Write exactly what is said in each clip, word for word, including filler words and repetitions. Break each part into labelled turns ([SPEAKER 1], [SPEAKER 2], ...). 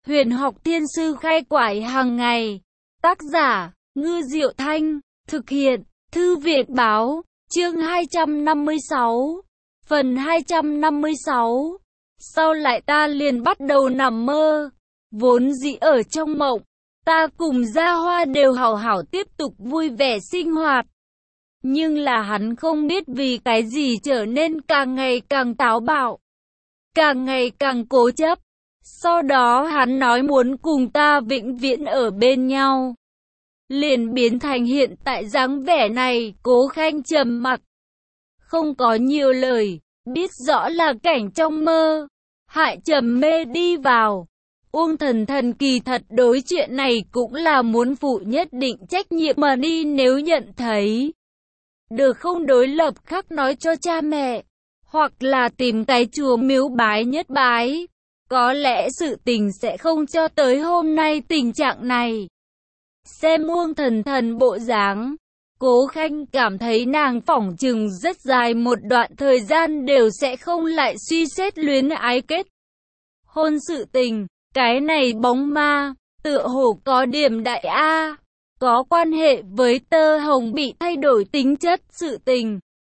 [SPEAKER 1] Huyền học thiên sư khai quải hàng ngày. Tác giả, Ngư Diệu Thanh. Thực hiện, Thư viện Báo. Chương hai trăm năm mươi sáu. Phần hai trăm năm mươi sáu. Sau lại ta liền bắt đầu nằm mơ. Vốn dĩ ở trong mộng, ta cùng Gia Hoa đều hảo hảo tiếp tục vui vẻ sinh hoạt. Nhưng là hắn không biết vì cái gì trở nên càng ngày càng táo bạo, càng ngày càng cố chấp. Sau đó hắn nói muốn cùng ta vĩnh viễn ở bên nhau, liền biến thành hiện tại dáng vẻ này. Cố Khanh trầm mặc, không có nhiều lời, biết rõ là cảnh trong mơ, hại trầm mê đi vào. Uông Thần Thần kỳ thật đối chuyện này cũng là muốn phụ nhất định trách nhiệm mà đi, nếu nhận thấy được không đối lập khắc nói cho cha mẹ, hoặc là tìm cái chùa miếu bái nhất bái. Có lẽ sự tình sẽ không cho tới hôm nay tình trạng này. Xem Uông Thần Thần bộ dáng, Cố Khanh cảm thấy nàng phỏng chừng rất dài một đoạn thời gian đều sẽ không lại suy xét luyến ái kết hôn sự tình. Cái này bóng ma, tựa hồ có điểm đại A, có quan hệ với Tơ Hồng bị thay đổi tính chất sự tình.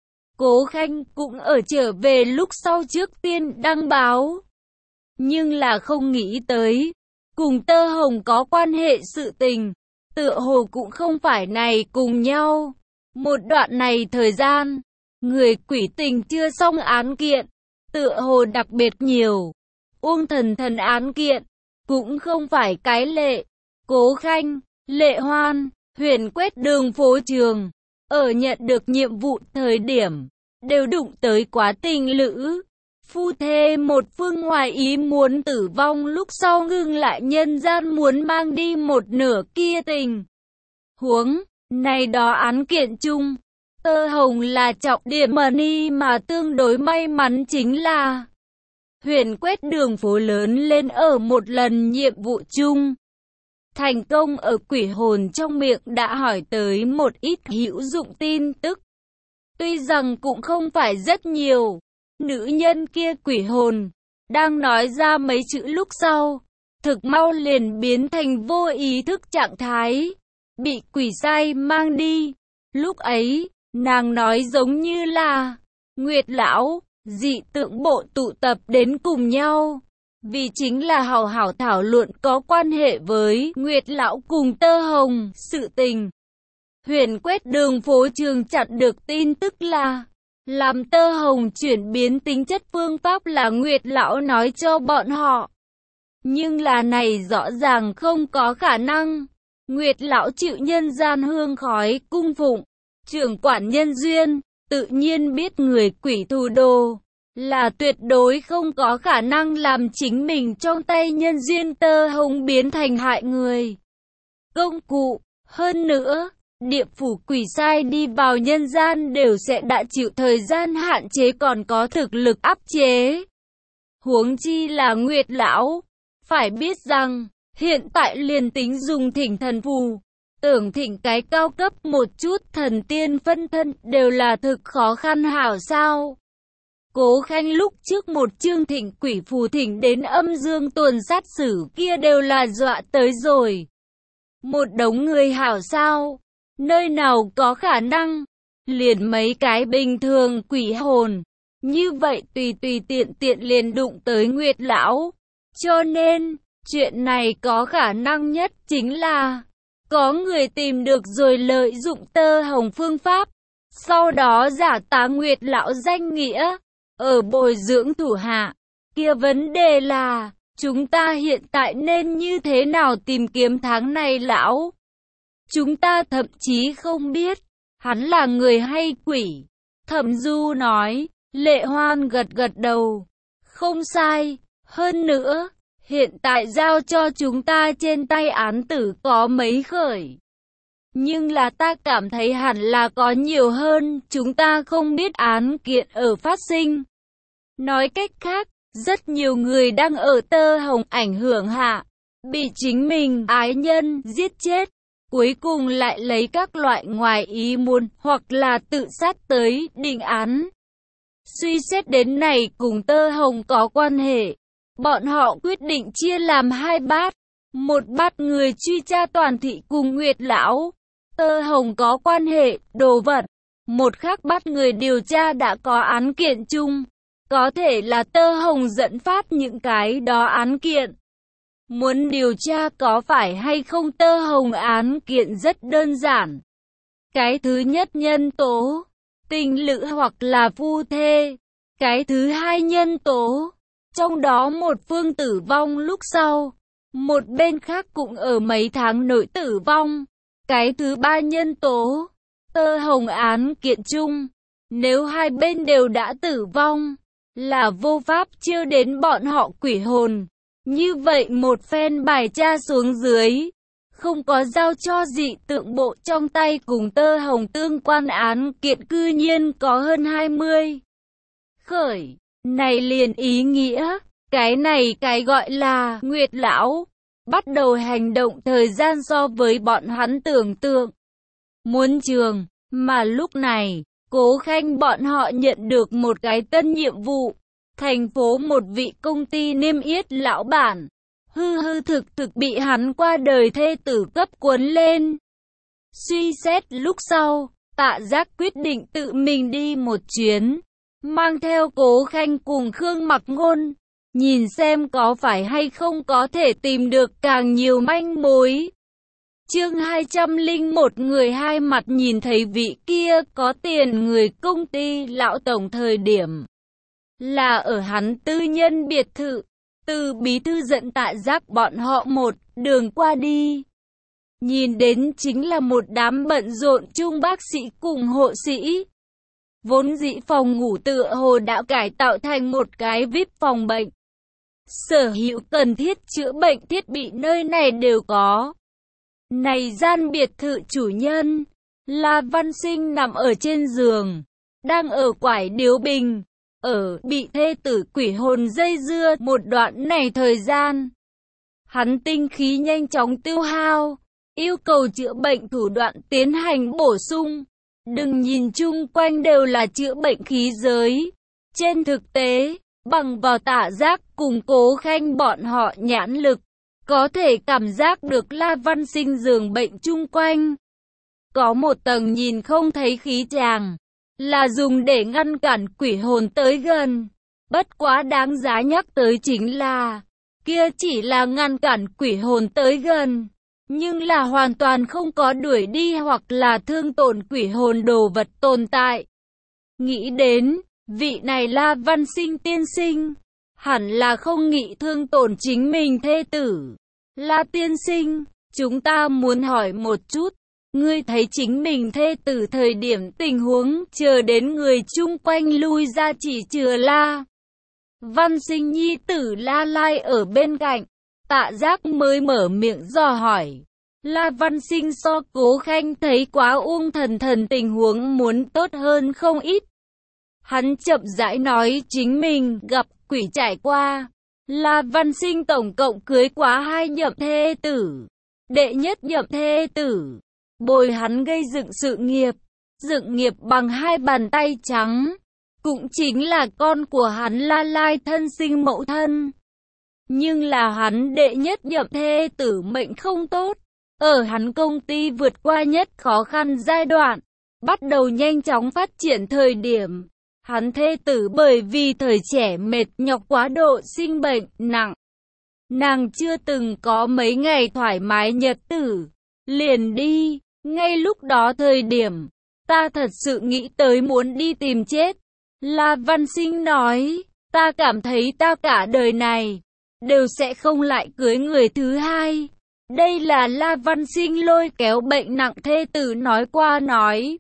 [SPEAKER 1] Cố Khanh cũng ở trở về lúc sau trước tiên đăng báo, nhưng là không nghĩ tới, cùng Tơ Hồng có quan hệ sự tình, tựa hồ cũng không phải này cùng nhau. Một đoạn này thời gian, người quỷ tình chưa xong án kiện, tựa hồ đặc biệt nhiều. Uông Thần Thần án kiện cũng không phải cái lệ. Cố Khanh, Lệ Hoan, Huyền Quét đường phố trường, ở nhận được nhiệm vụ thời điểm, đều đụng tới quá tình lữ. Phu thê một phương ngoài ý muốn tử vong lúc sau ngưng lại nhân gian muốn mang đi một nửa kia tình huống. Này đó án kiện chung, Tơ Hồng là trọng điểm mà ni mà tương đối may mắn chính là Huyền Quét đường phố lớn lên ở một lần nhiệm vụ chung, thành công ở quỷ hồn trong miệng đã hỏi tới một ít hữu dụng tin tức. Tuy rằng cũng không phải rất nhiều, nữ nhân kia quỷ hồn, đang nói ra mấy chữ lúc sau, thực mau liền biến thành vô ý thức trạng thái, bị quỷ sai mang đi. Lúc ấy, nàng nói giống như là Nguyệt Lão, dị tượng bộ tụ tập đến cùng nhau, vì chính là hảo hảo thảo luận có quan hệ với Nguyệt Lão cùng Tơ Hồng sự tình. Huyền Quét đường phố trường chặn được tin tức là làm Tơ Hồng chuyển biến tính chất phương pháp là Nguyệt Lão nói cho bọn họ. Nhưng là này rõ ràng không có khả năng. Nguyệt Lão chịu nhân gian hương khói cung phụng, trưởng quản nhân duyên, tự nhiên biết người quỷ thủ đồ, là tuyệt đối không có khả năng làm chính mình trong tay nhân duyên Tơ Hồng biến thành hại người công cụ. Hơn nữa, địa phủ quỷ sai đi vào nhân gian đều sẽ đã chịu thời gian hạn chế, còn có thực lực áp chế. Huống chi là Nguyệt Lão. Phải biết rằng, hiện tại liền tính dùng thỉnh thần phù, tưởng thỉnh cái cao cấp một chút thần tiên phân thân đều là thực khó khăn hảo sao. Cố Khanh lúc trước một chương thỉnh quỷ phù thỉnh đến âm dương tuần sát xử kia đều là dọa tới rồi. Một đống người hảo sao, nơi nào có khả năng, liền mấy cái bình thường quỷ hồn, như vậy tùy tùy tiện tiện liền đụng tới Nguyệt Lão. Cho nên, chuyện này có khả năng nhất chính là có người tìm được rồi lợi dụng Tơ Hồng phương pháp, sau đó giả tá Nguyệt Lão danh nghĩa, ở bồi dưỡng thủ hạ. Kia vấn đề là, chúng ta hiện tại nên như thế nào tìm kiếm tháng này lão? Chúng ta thậm chí không biết, hắn là người hay quỷ. Thẩm Du nói. Lệ Hoan gật gật đầu. Không sai, hơn nữa, hiện tại giao cho chúng ta trên tay án tử có mấy khởi. Nhưng là ta cảm thấy hẳn là có nhiều hơn, chúng ta không biết án kiện ở phát sinh. Nói cách khác, rất nhiều người đang ở Tơ Hồng ảnh hưởng hạ, bị chính mình ái nhân giết chết, cuối cùng lại lấy các loại ngoài ý muốn hoặc là tự sát tới định án. Suy xét đến này cùng Tơ Hồng có quan hệ, bọn họ quyết định chia làm hai bát. Một bát người truy tra Toàn Thị cùng Nguyệt Lão, Tơ Hồng có quan hệ, đồ vật. Một khác bát người điều tra đã có án kiện chung. Có thể là Tơ Hồng dẫn phát những cái đó án kiện. Muốn điều tra có phải hay không Tơ Hồng án kiện rất đơn giản. Cái thứ nhất nhân tố, tình lữ hoặc là phu thê. Cái thứ hai nhân tố, trong đó một phương tử vong lúc sau, một bên khác cũng ở mấy tháng nội tử vong. Cái thứ ba nhân tố, Tơ Hồng án kiện chung, nếu hai bên đều đã tử vong, là vô pháp chiêu đến bọn họ quỷ hồn. Như vậy một phen bài tra xuống dưới, không có giao cho dị tượng bộ trong tay cùng Tơ Hồng tương quan án kiện cư nhiên có hơn hai mươi. Khởi, này liền ý nghĩa, cái này cái gọi là Nguyệt Lão, bắt đầu hành động thời gian so với bọn hắn tưởng tượng muốn trường, mà lúc này, Cố Khanh bọn họ nhận được một cái tân nhiệm vụ, thành phố một vị công ty niêm yết lão bản, hư hư thực thực bị hắn qua đời thê tử cấp cuốn lên. Suy xét lúc sau, Tạ Giác quyết định tự mình đi một chuyến, mang theo Cố Khanh cùng Khương Mặc Ngôn, nhìn xem có phải hay không có thể tìm được càng nhiều manh mối. Chương hai trăm lẻ một người hai mặt nhìn thấy vị kia có tiền người công ty lão tổng thời điểm là ở hắn tư nhân biệt thự, từ bí thư dẫn Tạ Giác bọn họ một đường qua đi. Nhìn đến chính là một đám bận rộn chung bác sĩ cùng hộ sĩ. Vốn dĩ phòng ngủ tựa hồ đã cải tạo thành một cái vi ai pi phòng bệnh. Sở hữu cần thiết chữa bệnh thiết bị nơi này đều có. Này gian biệt thự chủ nhân, La Văn Sinh nằm ở trên giường, đang ở quải điếu bình, ở bị thê tử quỷ hồn dây dưa một đoạn này thời gian. Hắn tinh khí nhanh chóng tiêu hao, yêu cầu chữa bệnh thủ đoạn tiến hành bổ sung. Đừng nhìn chung quanh đều là chữa bệnh khí giới. Trên thực tế, bằng vào Tạ Giác cùng Cố Khanh bọn họ nhãn lực, có thể cảm giác được La Văn Sinh giường bệnh chung quanh. Có một tầng nhìn không thấy khí tràng, là dùng để ngăn cản quỷ hồn tới gần. Bất quá đáng giá nhắc tới chính là, kia chỉ là ngăn cản quỷ hồn tới gần, nhưng là hoàn toàn không có đuổi đi hoặc là thương tổn quỷ hồn đồ vật tồn tại. Nghĩ đến, vị này La Văn Sinh tiên sinh, hẳn là không nghĩ thương tổn chính mình thê tử. La tiên sinh, chúng ta muốn hỏi một chút, ngươi thấy chính mình thê tử thời điểm tình huống chờ đến người chung quanh lui ra chỉ chừa La Văn Sinh nhi tử La Lai ở bên cạnh, Tạ Giác mới mở miệng dò hỏi. La Văn Sinh so Cố Khanh thấy quá ung thần thần tình huống muốn tốt hơn không ít. Hắn chậm rãi nói chính mình gặp quỷ trải qua. La Văn Sinh tổng cộng cưới quá hai nhậm thê tử. Đệ nhất nhậm thê tử, bồi hắn gây dựng sự nghiệp, dựng nghiệp bằng hai bàn tay trắng, cũng chính là con của hắn La Lai thân sinh mẫu thân. Nhưng là hắn đệ nhất nhậm thê tử mệnh không tốt, ở hắn công ty vượt qua nhất khó khăn giai đoạn, bắt đầu nhanh chóng phát triển thời điểm. Hắn thê tử bởi vì thời trẻ mệt nhọc quá độ sinh bệnh nặng. Nàng chưa từng có mấy ngày thoải mái nhật tử, liền đi. Ngay lúc đó thời điểm, ta thật sự nghĩ tới muốn đi tìm chết. La Văn Sinh nói, ta cảm thấy ta cả đời này, đều sẽ không lại cưới người thứ hai. Đây là La Văn Sinh lôi kéo bệnh nặng thê tử nói qua nói.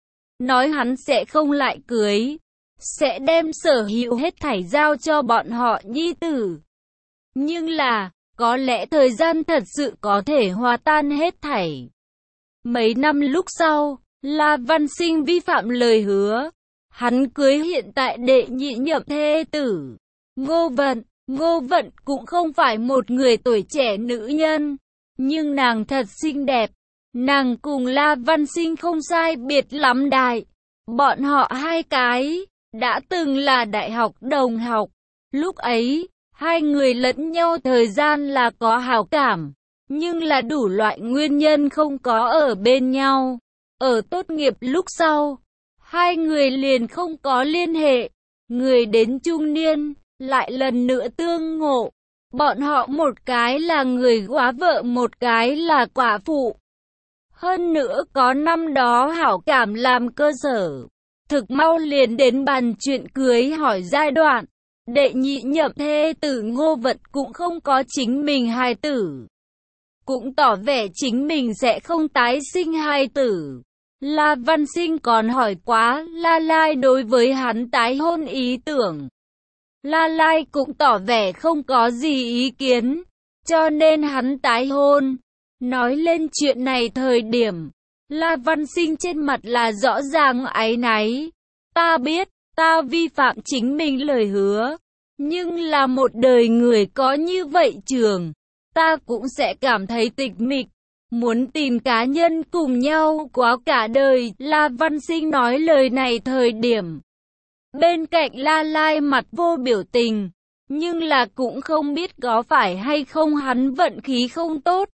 [SPEAKER 1] Nói hắn sẽ không lại cưới, sẽ đem sở hữu hết thảy giao cho bọn họ nhi tử. Nhưng là, có lẽ thời gian thật sự có thể hòa tan hết thảy. Mấy năm lúc sau, La Văn Sinh vi phạm lời hứa. Hắn cưới hiện tại đệ nhị nhậm thê tử, Ngô Vận. Ngô Vận cũng không phải một người tuổi trẻ nữ nhân, nhưng nàng thật xinh đẹp. Nàng cùng La Văn Sinh không sai biệt lắm đại. Bọn họ hai cái đã từng là đại học đồng học. Lúc ấy, Hai người lẫn nhau thời gian là có hảo cảm, nhưng là đủ loại nguyên nhân không có ở bên nhau. Ở tốt nghiệp lúc sau, hai người liền không có liên hệ. Người đến trung niên, lại lần nữa tương ngộ. Bọn họ một cái là người góa vợ, một cái là quả phụ. Hơn nữa có năm đó hảo cảm làm cơ sở. Thực mau liền đến bàn chuyện cưới hỏi giai đoạn. Đệ nhị nhậm thê tử Ngô Vận cũng không có chính mình hài tử. Cũng tỏ vẻ chính mình sẽ không tái sinh hài tử. La Văn Sinh còn hỏi quá La Lai đối với hắn tái hôn ý tưởng. La Lai cũng tỏ vẻ không có gì ý kiến, cho nên hắn tái hôn. Nói lên chuyện này thời điểm, La Văn Sinh trên mặt là rõ ràng áy náy. Ta biết, ta vi phạm chính mình lời hứa, nhưng là một đời người có như vậy trường, ta cũng sẽ cảm thấy tịch mịch. Muốn tìm cá nhân cùng nhau quá cả đời. La Văn Sinh nói lời này thời điểm, bên cạnh La Lai mặt vô biểu tình, nhưng là cũng không biết có phải hay không hắn vận khí không tốt.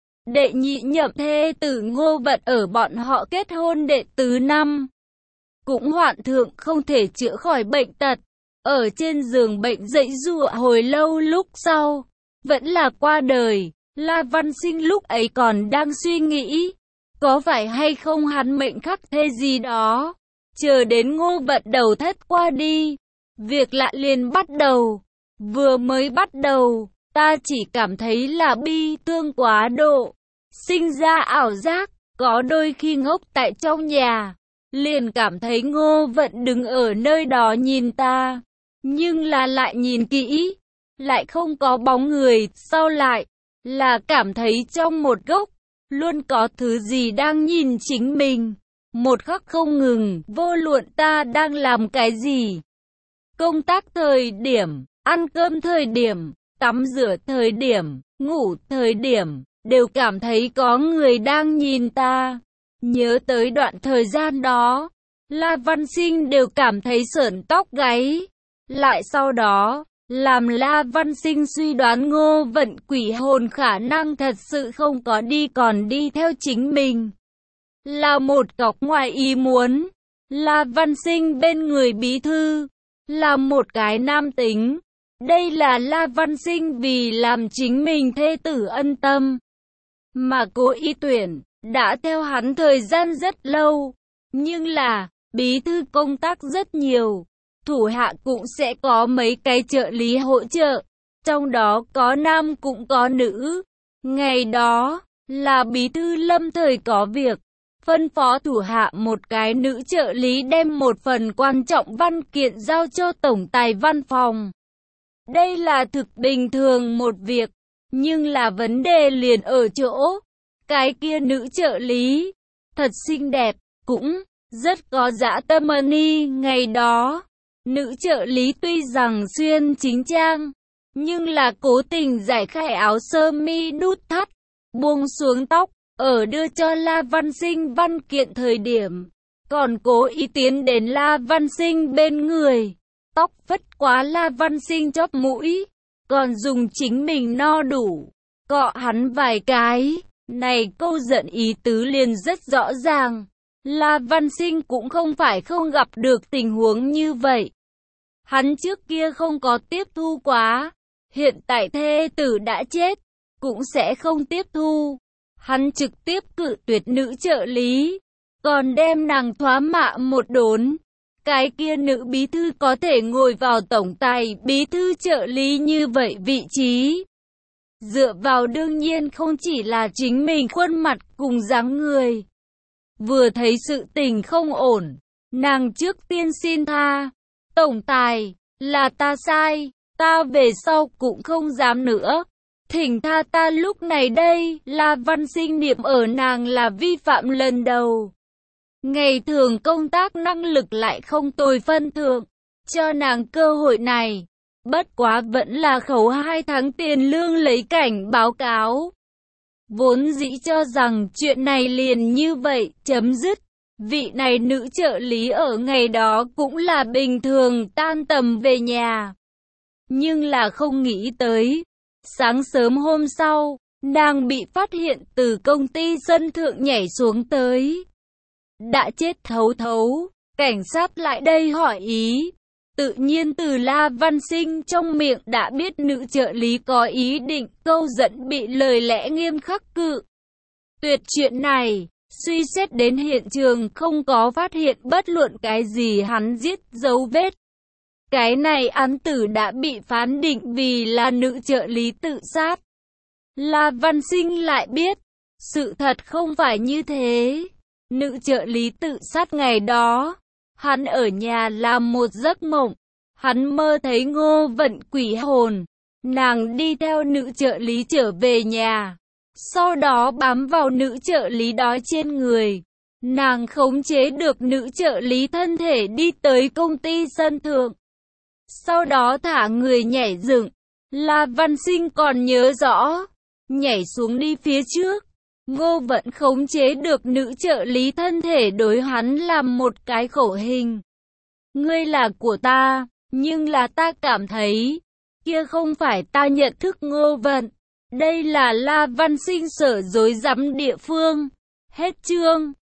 [SPEAKER 1] Đệ nhị nhậm thê tử Ngô Vận ở bọn họ kết hôn đệ tứ năm, cũng hoạn thượng không thể chữa khỏi bệnh tật, ở trên giường bệnh dãy dụa hồi lâu lúc sau, vẫn là qua đời. La Văn Sinh lúc ấy còn đang suy nghĩ, có phải hay không hắn mệnh khắc thế gì đó. Chờ đến Ngô Vận đầu thất qua đi, việc lạ liền bắt đầu. Vừa mới bắt đầu, ta chỉ cảm thấy là bi thương quá độ, sinh ra ảo giác, có đôi khi ngốc tại trong nhà, liền cảm thấy Ngô Vận đứng ở nơi đó nhìn ta, nhưng là lại nhìn kỹ, lại không có bóng người. Sau lại là cảm thấy trong một góc luôn có thứ gì đang nhìn chính mình, một khắc không ngừng, vô luận ta đang làm cái gì. Công tác thời điểm, ăn cơm thời điểm, tắm rửa thời điểm, ngủ thời điểm, đều cảm thấy có người đang nhìn ta. Nhớ tới đoạn thời gian đó, La Văn Sinh đều cảm thấy sởn tóc gáy. Lại sau đó, làm La Văn Sinh suy đoán Ngô Vận quỷ hồn khả năng thật sự không có đi còn đi theo chính mình. Là một cọc ngoài ý muốn. La Văn Sinh bên người bí thư, là một cái nam tính. Đây là La Văn Sinh vì làm chính mình thê tử ân tâm, mà cố ý tuyển, đã theo hắn thời gian rất lâu. Nhưng là, bí thư công tác rất nhiều, thủ hạ cũng sẽ có mấy cái trợ lý hỗ trợ, trong đó có nam cũng có nữ. Ngày đó, là bí thư lâm thời có việc, phân phó thủ hạ một cái nữ trợ lý đem một phần quan trọng văn kiện giao cho tổng tài văn phòng. Đây là thực bình thường một việc, nhưng là vấn đề liền ở chỗ, cái kia nữ trợ lý, thật xinh đẹp, cũng rất có dã tâm. Ngày đó, nữ trợ lý tuy rằng xuyên chính trang, nhưng là cố tình giải khai áo sơ mi đút thắt, buông xuống tóc, ở đưa cho La Văn Sinh văn kiện thời điểm, còn cố ý tiến đến La Văn Sinh bên người, tóc phất quá La Văn Sinh chóp mũi, còn dùng chính mình no đủ, cọ hắn vài cái. Này câu giận ý tứ liền rất rõ ràng. La Văn Sinh cũng không phải không gặp được tình huống như vậy. Hắn trước kia không có tiếp thu quá, hiện tại thê tử đã chết, cũng sẽ không tiếp thu. Hắn trực tiếp cự tuyệt nữ trợ lý, còn đem nàng thoá mạ một đốn. Cái kia nữ bí thư có thể ngồi vào tổng tài bí thư trợ lý như vậy vị trí. Dựa vào đương nhiên không chỉ là chính mình khuôn mặt cùng dáng người. Vừa thấy sự tình không ổn, nàng trước tiên xin tha. Tổng tài, là ta sai, ta về sau cũng không dám nữa. Thỉnh tha ta lúc này đây. La Văn Sinh niệm ở nàng là vi phạm lần đầu. Ngày thường công tác năng lực lại không tồi phân thượng, cho nàng cơ hội này. Bất quá vẫn là khấu hai tháng tiền lương lấy cảnh báo cáo. Vốn dĩ cho rằng chuyện này liền như vậy, chấm dứt. Vị này nữ trợ lý ở ngày đó cũng là bình thường tan tầm về nhà. nhưng là không nghĩ tới. Sáng sớm hôm sau, nàng bị phát hiện từ công ty sân thượng nhảy xuống tới. Đã chết thấu thấu, cảnh sát lại đây hỏi ý. Tự nhiên từ La Văn Sinh trong miệng đã biết nữ trợ lý có ý định câu dẫn, bị lời lẽ nghiêm khắc cự tuyệt chuyện này. Suy xét đến hiện trường không có phát hiện bất luận cái gì hắn giết dấu vết. Cái này án tử đã bị phán định vì là nữ trợ lý tự sát. La Văn Sinh lại biết, sự thật không phải như thế. Nữ trợ lý tự sát ngày đó, hắn ở nhà làm một giấc mộng. Hắn mơ thấy Ngô Vận quỷ hồn. Nàng đi theo nữ trợ lý trở về nhà. Sau đó bám vào nữ trợ lý đó trên người. Nàng khống chế được nữ trợ lý thân thể đi tới công ty sân thượng. Sau đó thả người nhảy dựng. La Văn Sinh còn nhớ rõ. Nhảy xuống đi phía trước. Ngô Vận khống chế được nữ trợ lý thân thể đối hắn làm một cái khẩu hình. Ngươi là của ta, nhưng là ta cảm thấy, kia không phải ta nhận thức Ngô Vận. Đây là La Văn Sinh sở dối rắm địa phương. Hết chương.